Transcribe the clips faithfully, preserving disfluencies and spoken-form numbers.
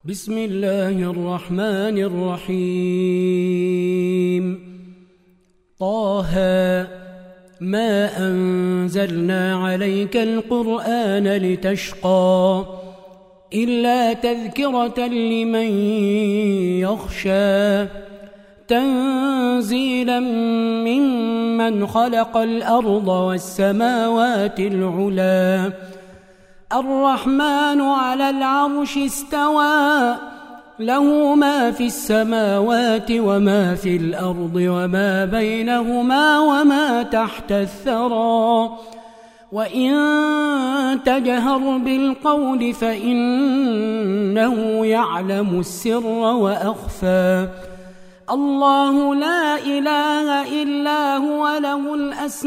بسم الله الرحمن الرحيم. طه ما أنزلنا عليك القرآن لتشقى إلا تذكرة لمن يخشى تنزيلا ممن خلق الأرض والسماوات العلى الرحمن على العرش استوى له ما في السماوات وما في الأرض وما بينهما وما تحت الثرى وإن تجهر بالقول فإنه يعلم السر وأخفى الله لا إله إلا هو له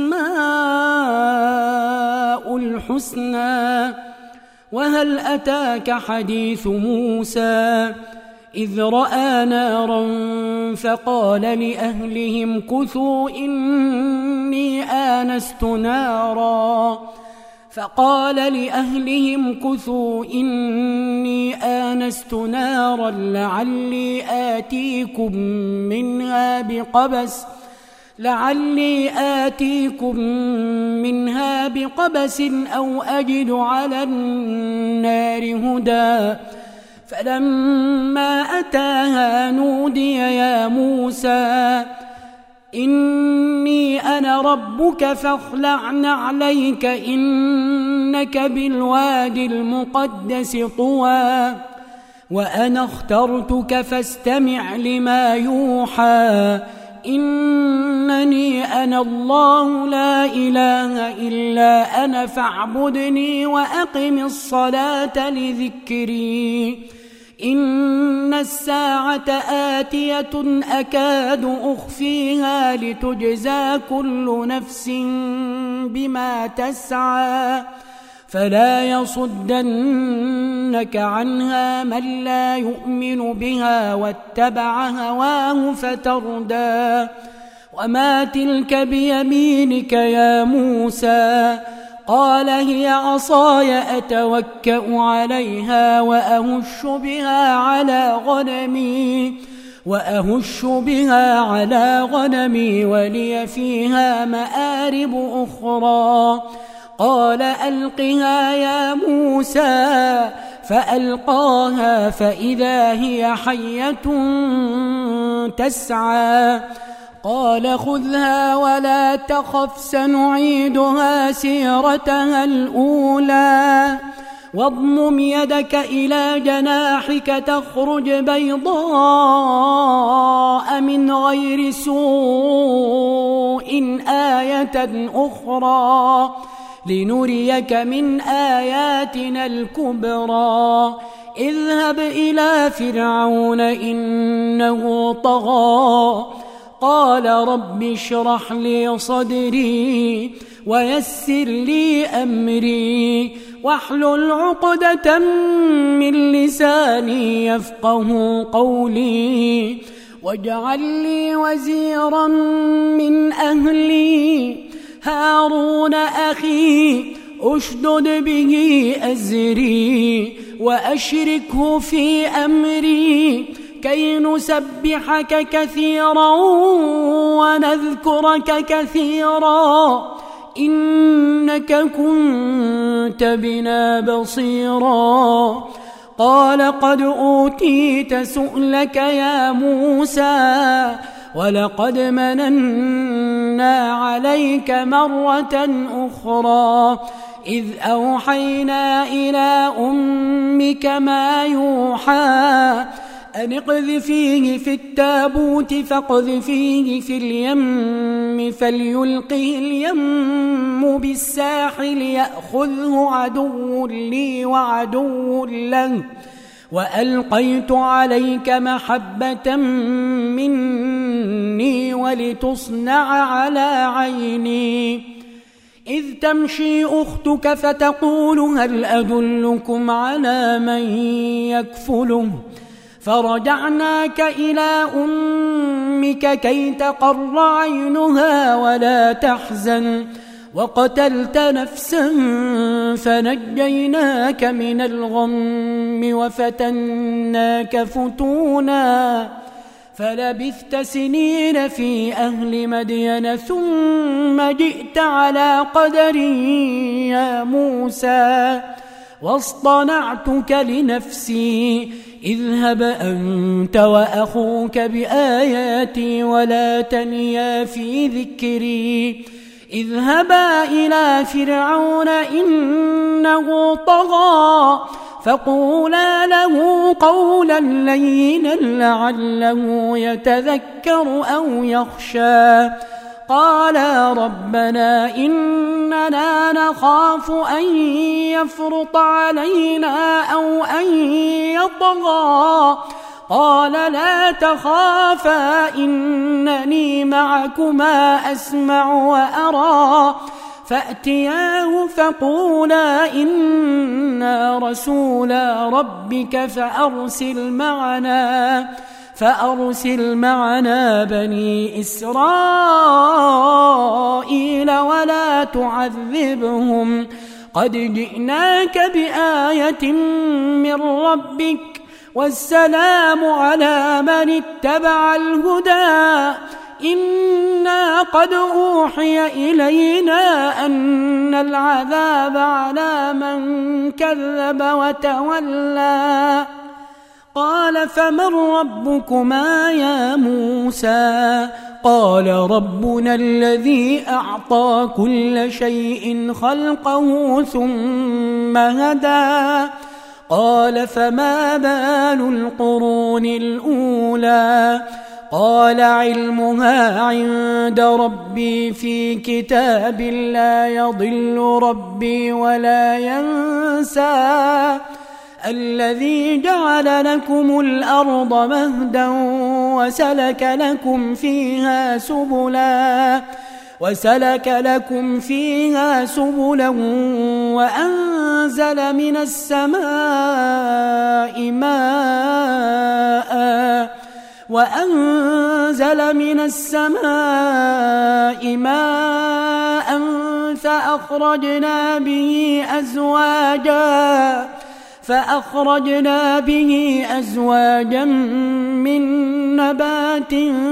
الأسماء الحسنى وهل أتاك حديث موسى إذ رأى نارا فقال لأهلهم كثوا إني آنست نارا فقال لأهلهم كثوا إني آنست نارا لعلي آتيكم منها بقبس لعلي آتيكم منها بقبس أو أجد على النار هدى فلما أتاها نودي يا موسى إني أنا ربك فاخلع نعليك إنك بالوادي المقدس طوى وأنا اخترتك فاستمع لما يوحى إنني أنا الله لا إله إلا أنا فاعبدني وأقم الصلاة لذكري إن الساعة آتية أكاد أخفيها لتجزى كل نفس بما تسعى فلا يصدنك عنها من لا يؤمن بها واتبع هواه فتردى وما تلك بيمينك يا موسى قال هي عصاي أتوكأ عليها وأهش بها على غنمي وأهش بها على غنمي ولي فيها مآرب أخرى قال ألقها يا موسى فألقاها فإذا هي حية تسعى قال خذها ولا تخف سنعيدها سيرتها الأولى واضمم يدك إلى جناحك تخرج بيضاء من غير سوء آية أخرى لنريك من آياتنا الكبرى اذهب إلى فرعون إنه طغى قال رب اشرح لي صدري ويسر لي أمري واحلل عقدة من لساني يفقه قولي واجعل لي وزيرا من أهلي هارون أخي أشدد به أزري وأشركه في أمري كي نسبحك كثيرا ونذكرك كثيرا إنك كنت بنا بصيرا قال قد أوتيت سؤلك يا موسى ولقد مننا عليك مرة أخرى إذ أوحينا إلى أمك ما يوحى أن اقذفيه في التابوت فاقذفيه في اليم فليلقه اليم بالساحل يأخذه عدو لي وعدو له وألقيت عليك محبة مني ولتصنع على عيني إذ تمشي أختك فتقول هل أدلكم على من يكفله فرجعناك إلى أمك كي تقر عينها ولا تحزن وقتلت نفسا فنجيناك من الغم وفتناك فتونا فلبثت سنين في أهل مدين ثم جئت على قدر يا موسى واصطنعتك لنفسي اذهب أنت وأخوك بآياتي ولا تنيا في ذكري اذهبا إلى فرعون إنه طغى فقولا له قولا لينا لعله يتذكر أو يخشى قالا ربنا إننا نخاف أن يفرط علينا أو أن يطغى قال لا تخافا إنني معكما أسمع وأرى فأتياه فقولا إنا رسولا ربك فأرسل معنا فأرسل معنا بني إسرائيل ولا تعذبهم قد جئناك بآية من ربك والسلام على من اتبع الهدى إنا قد أوحي إلينا أن العذاب على من كذب وتولى قال فمن ربكما يا موسى قال ربنا الذي أعطى كل شيء خلقه ثم هدى قال فما بال القرون الأولى قال علمها عند ربي في كتاب لا يضل ربي ولا ينسى الذي جعل لكم الأرض مهدا وسلك لكم فيها سبلا وسلك لكم فيها سبلا وأنزل من السماء ماء وأنزل من السماء ماء فأخرجنا به أزواجا فأخرجنا به أزواجا من نبات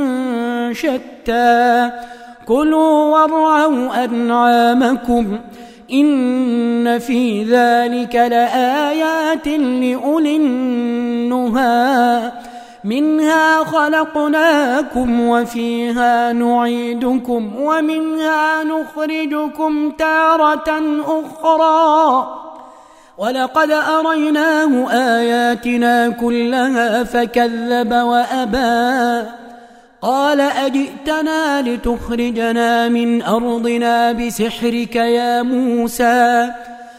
شتى كلوا وارعوا أنعامكم إن في ذلك لآيات لأولي النهى منها خلقناكم وفيها نعيدكم ومنها نخرجكم تارة أخرى ولقد أريناه آياتنا كلها فكذب وأبى قال أجئتنا لتخرجنا من أرضنا بسحرك يا موسى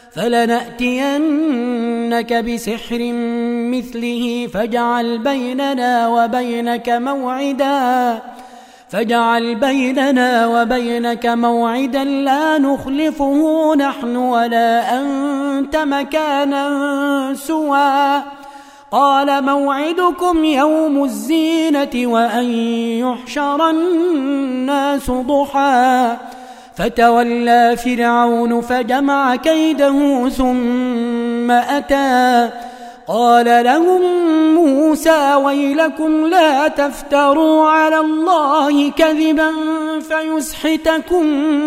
فلنأتينك بسحر مثله فاجعل بيننا وبينك موعدا فاجعل بيننا وبينك موعدا لا نخلفه نحن ولا أنت مكانا سوى قال موعدكم يوم الزينة وأن يحشر الناس ضحى فتولى فرعون فجمع كيده ثم أتى قال لهم موسى ويلكم لا تفتروا على الله كذبا فيسحتكم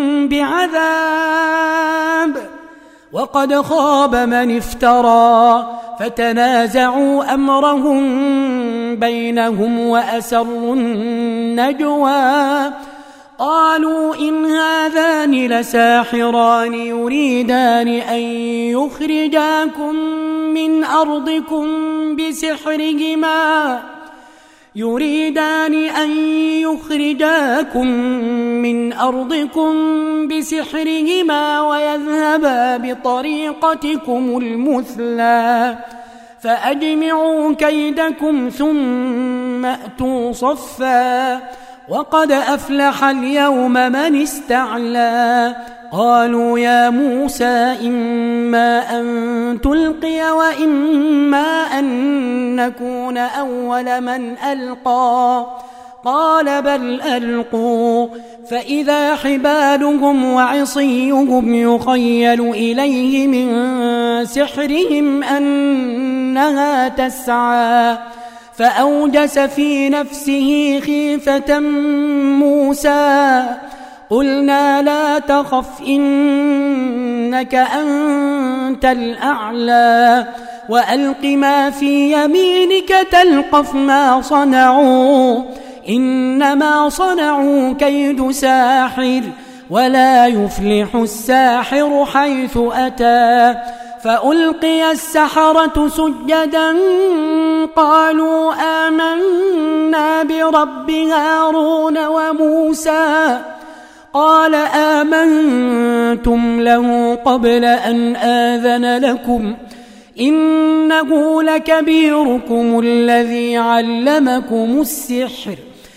بعذاب وقد خاب من افترى فتنازعوا أمرهم بينهم وأسروا النجوى قالوا إن هذان لساحران يريدان أن يخرجاكم من أرضكم بسحرهما يريدان أن يخرجاكم من أرضكم بسحرهما ويذهبا بطريقتكم المثلى فأجمعوا كيدكم ثم أتوا صفا وقد أفلح اليوم من استعلى قالوا يا موسى إما أن تلقي وإما أن نكون أول من ألقى قال بل ألقوا فإذا حبالهم وعصيهم يخيل إليه من سحرهم أنها تسعى فأوجس في نفسه خيفة موسى قلنا لا تخف إنك أنت الأعلى وألق ما في يمينك تلقف ما صنعوا إنما صنعوا كيد ساحر ولا يفلح الساحر حيث أتى فألقي السحرة سجدا قالوا آمنا برب هارون وموسى قال آمنتم له قبل أن آذن لكم إنه لكبيركم الذي علمكم السحر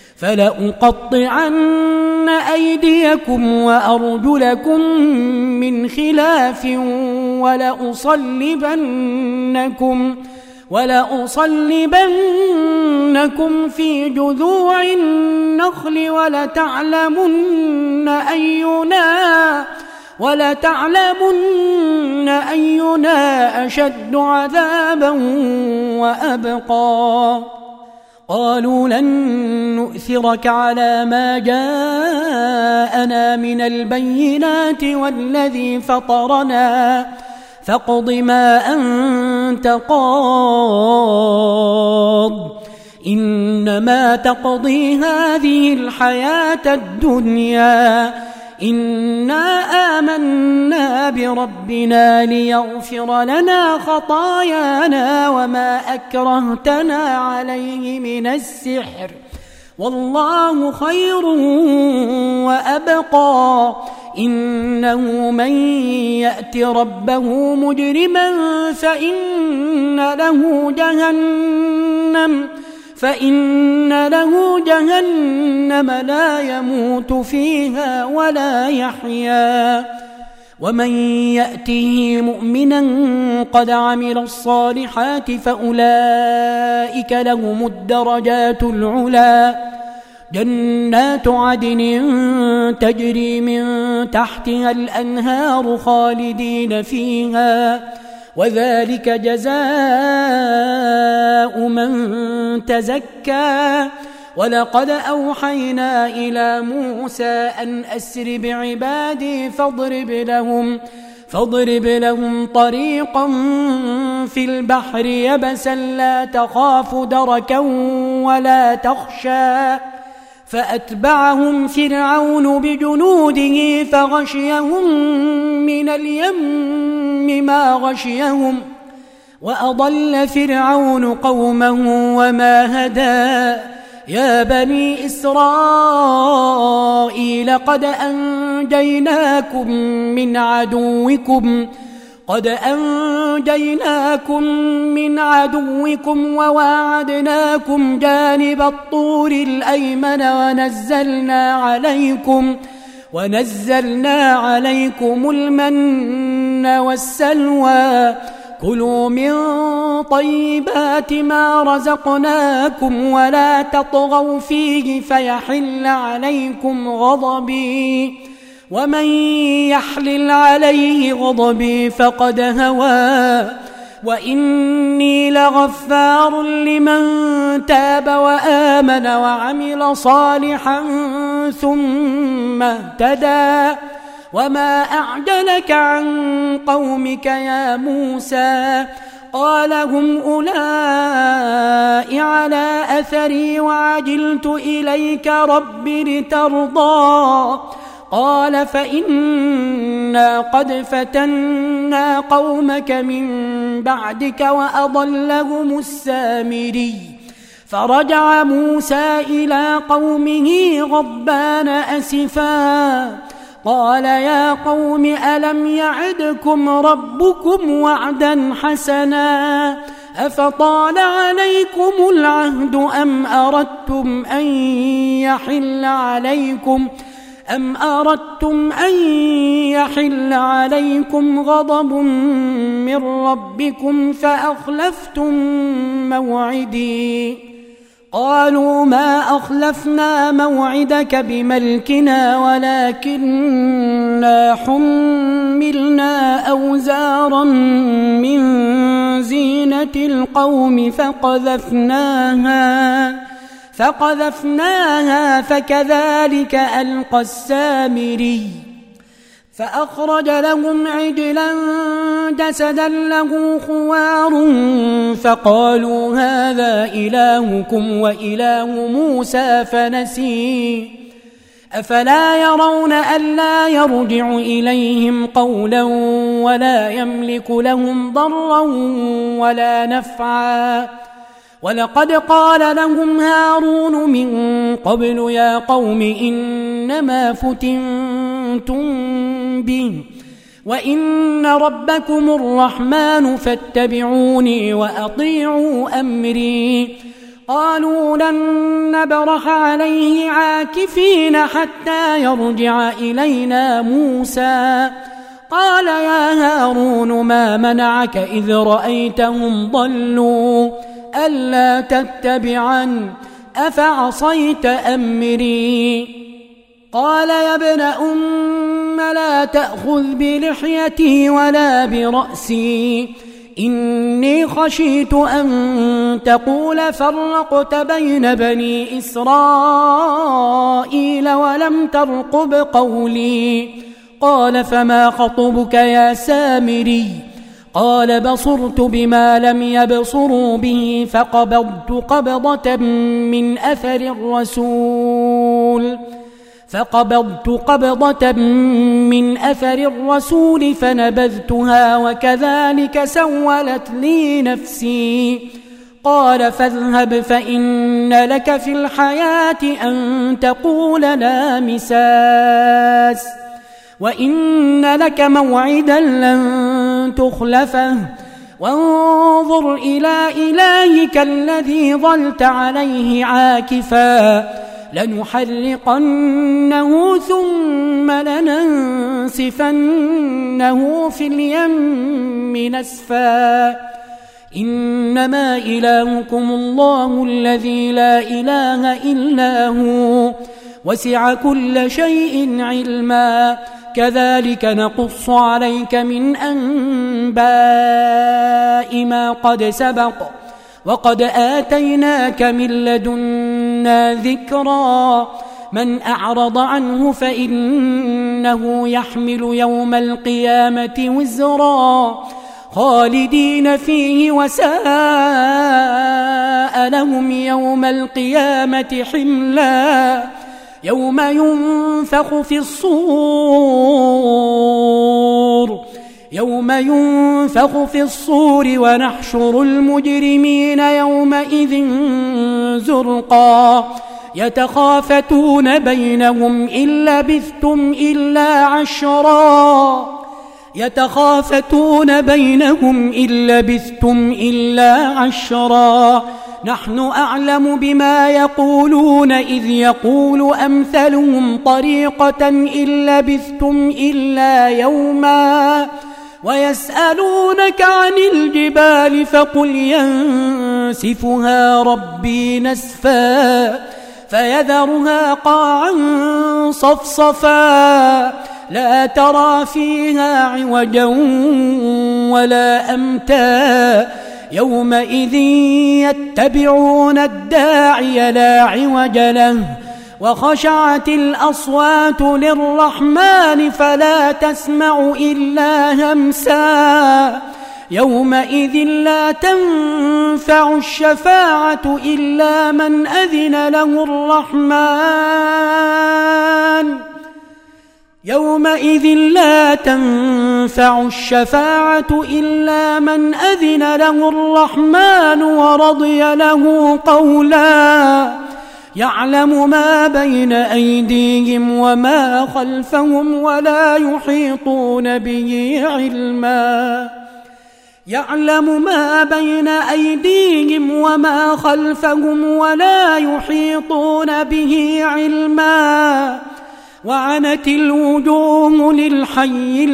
فلأقطعن أيديكم وأرجلكم من خلاف ولأصلبنكم ولأصلبنكم في جذوع النخل ولتعلمن أينا ولتعلمن أينا أشد عذابا وأبقى قالوا لن نؤثرك على ما جاءنا من البينات والذي فطرنا فاقض ما أنت قاض إنما تقضي هذه الحياة الدنيا إنا آمنا بربنا ليغفر لنا خطايانا وما أكرهتنا عليه من السحر والله خير وأبقى إنه من يأت ربه مجرما فإن له جهنم فإن له جهنم لا يموت فيها ولا يحيا ومن يأته مؤمنا قد عمل الصالحات فأولئك لهم الدرجات العلى جنات عدن تجري من تحتها الأنهار خالدين فيها وذلك جزاء من تزكى ولقد أوحينا إلى موسى أن أسر بعبادي فاضرب لهم فاضرب لهم طريقا في البحر يبسا لا تخاف دركا ولا تخشى فأتبعهم فرعون بجنوده فغشيهم من اليم ما غشيهم وأضل فرعون قومه وما هدى يا بني إسرائيل قد أنجيناكم من عدوكم قد أنجيناكم من عدوكم وواعدناكم جانب الطور الأيمن ونزلنا عليكم ونزلنا عليكم المن والسلوى كلوا من طيبات ما رزقناكم ولا تطغوا فيه فيحل عليكم غضبي ومن يحلل عليه غضبي فقد هوى وإني لغفار لمن تاب وآمن وعمل صالحا ثم اهتدى وما أعجلك عن قومك يا موسى قال هم أولئك على أثري وعجلت إليك رب لترضى قال فإنا قد فتنا قومك من بعدك وأضلهم السامري فرجع موسى إلى قومه غضبان أسفا قال يا قوم ألم يعدكم ربكم وعدا حسنا أفطال عليكم العهد أم أردتم أن يحل عليكم أم أردتم أن يحل عليكم غضب من ربكم فأخلفتم موعدي قالوا ما أخلفنا موعدك بملكنا ولكننا حملنا أوزارا من زينة القوم فقذفناها فقذفناها فكذلك ألقى السامري فأخرج لهم عجلا جسدا له خوار فقالوا هذا إلهكم وإله موسى فنسي أفلا يرون ألا يرجع إليهم قولا ولا يملك لهم ضرا ولا نفعا ولقد قال لهم هارون من قبل يا قوم إنما فتنتم به وإن ربكم الرحمن فاتبعوني وأطيعوا أمري قالوا لن نبرح عليه عاكفين حتى يرجع إلينا موسى قال يا هارون ما منعك إذ رأيتهم ضلوا ألا تتبعن أفعصيت أمري قال يا ابن أم لا تأخذ بلحيتي ولا برأسي إني خشيت أن تقول فرقت بين بني إسرائيل ولم ترقب قولي قال فما خطبك يا سامري قال بصرت بما لم يبصروا به فقبضت قبضة من أثر الرسول فقبضت قبضة من أثر الرسول فنبذتها وكذلك سولت لي نفسي قال فاذهب فإن لك في الحياة أن تقول لا مساس وإن لك موعدا لن تخلفه وانظر إلى إلهك الذي ظلت عليه عاكفا لنحرقنه ثم لننسفنه في اليم نسفا إنما إلهكم الله الذي لا إله إلا هو وسع كل شيء علما كذلك نقص عليك من أنباء ما قد سبق وقد آتيناك من لدنا ذكرا من أعرض عنه فإنه يحمل يوم القيامة وزرا خالدين فيه وساء لهم يوم القيامة حملا يوم ينفخ في الصور يوم ينفخ في الصور ونحشر المجرمين يومئذ زرقا يتخافتون بينهم إن لبثتم إلا عشرا يتخافتون بينهم إن لبثتم إلا عشرا نحن أعلم بما يقولون إذ يقول أمثلهم طريقة إن لبثتم إلا يوما ويسألونك عن الجبال فقل ينسفها ربي نسفا فيذرها قاعا صفصفا لا ترى فيها عوجا ولا أمتا يومئذ يتبعون الداعي لا عوج له وخشعت الأصوات للرحمن فلا تسمع إلا همسا يومئذ لا تنفع الشفاعة إلا من أذن له الرحمن يومئذ لا تنفع الشفاعة إلا من أذن له الرحمن ورضي له قولا يعلم ما بين أيديهم وما خلفهم ولا يحيطون به علما يعلم ما بين أيديهم وما خلفهم ولا يحيطون به علما وعنت الوجوه للحي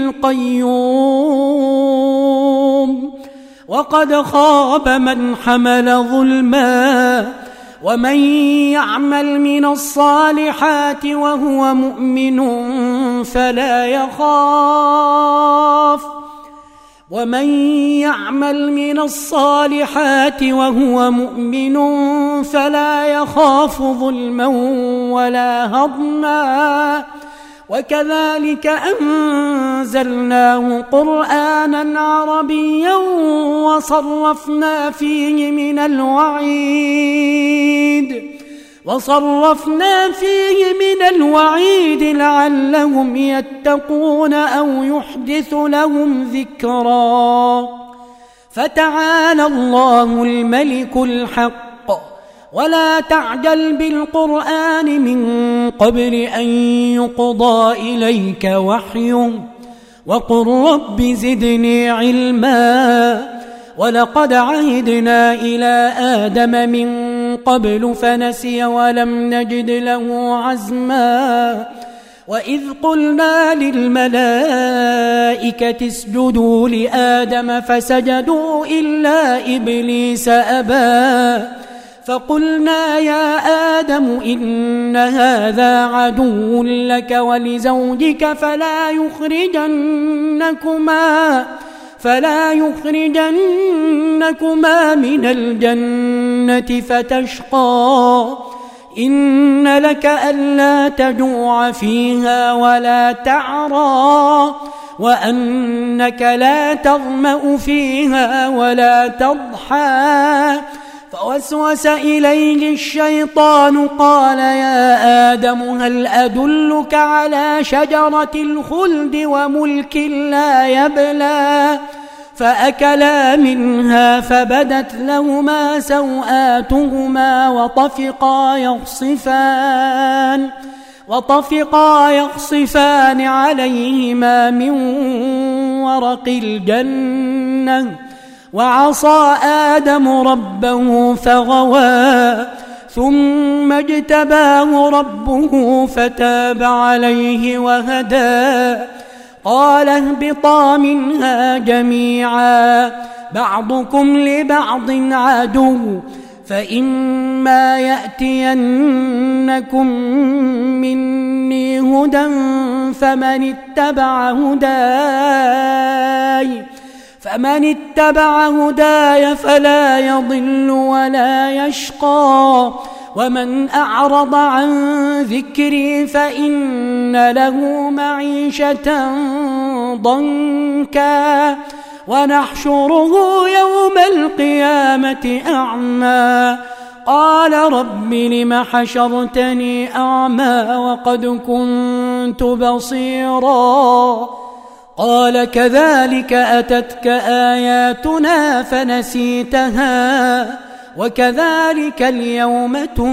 القيوم وقد خاب من حمل ظلما ومن يعمل من الصالحات وهو مؤمن فلا يخاف ومن يعمل من الصالحات وهو مؤمن فلا يخاف ظلما ولا هضما وكذلك أنزلناه قرآنا عربيا وصرفنا فيه من الوعيد وصرفنا فيه من الوعيد لعلهم يتقون أو يحدث لهم ذكرا فتعالى الله الملك الحق ولا تعجل بالقرآن من قبل أن يقضى إليك وحيه وقل رب زدني علما ولقد عهدنا إلى آدم من قبل فنسي ولم نجد له عزما وإذ قلنا للملائكة اسجدوا لآدم فسجدوا إلا إبليس أبى فقلنا يا آدم إن هذا عدو لك ولزوجك فلا يخرجنكما فلا يخرجنكما من الجنة فتشقى إن لك ألا تجوع فيها ولا تعرى وأنك لا تظمأ فيها ولا تضحى فوسوس إليه الشيطان قال يا آدم هل أدلك على شجرة الخلد وملك لا يبلى فأكلا منها فبدت لهما سوآتهما وطفقا يخصفان وطفقا يخصفان عليهما من ورق الجنة وعصى آدم ربه فغوى ثم اجتباه ربه فتاب عليه وهدى قال اهبطا منها جميعا بعضكم لبعض عدو فإما يأتينكم مني هدى فمن اتبع هداي فمن اتبع هداي فلا يضل ولا يشقى ومن أعرض عن ذكري فإن له معيشة ضنكا ونحشره يوم القيامة أعمى قال رب لم حشرتني أعمى وقد كنت بصيرا قال كذلك أتتك آياتنا فنسيتها وكذلك اليوم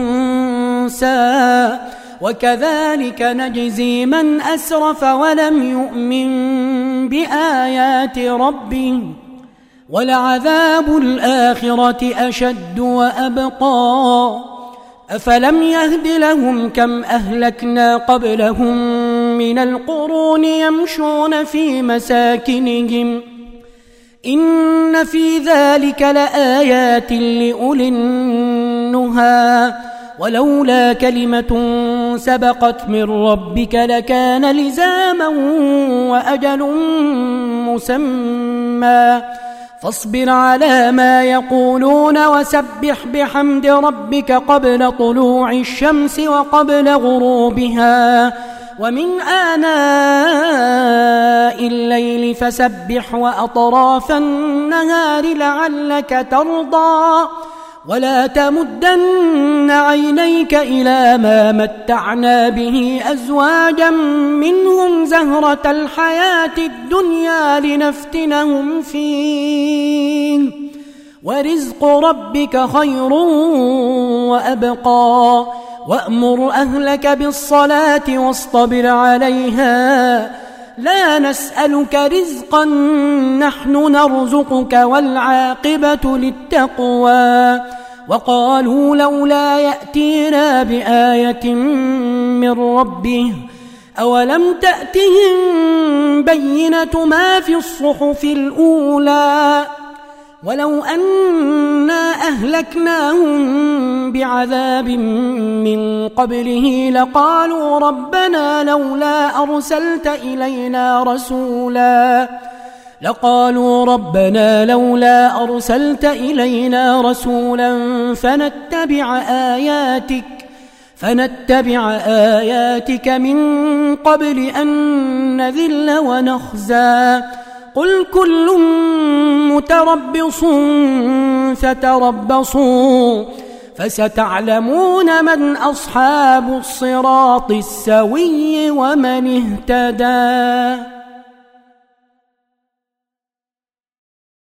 تنسى وكذلك نجزي من أسرف ولم يؤمن بآيات ربه ولعذاب الآخرة أشد وأبقى أفلم يهد لهم كم أهلكنا قبلهم من القرون يمشون في مساكنهم إن في ذلك لآيات لأولي النهى ولولا كلمة سبقت من ربك لكان لزاما وأجل مسمى فاصبر على ما يقولون وسبح بحمد ربك قبل طلوع الشمس وقبل غروبها ومن آناء الليل فسبح وأطراف النهار لعلك ترضى ولا تمدن عينيك إلى ما متعنا به أزواجا منهم زهرة الحياة الدنيا لنفتنهم فيه ورزق ربك خير وأبقى وأمر أهلك بالصلاة واصطبر عليها لا نسألك رزقا نحن نرزقك والعاقبة للتقوى وقالوا لولا يأتينا بآية من ربه أولم تأتهم بينة ما في الصحف الأولى ولو أنا أهلكناهم بعذاب من قبله لقالوا ربنا لولا أرسلت إلينا رسولا لقالوا ربنا لولا أرسلت إلينا رسولا فنتبع آياتك فنتبع آياتك من قبل أن نذل ونخزى قل كل متربص فتربصوا فستعلمون من أصحاب الصراط السوي ومن اهتدى.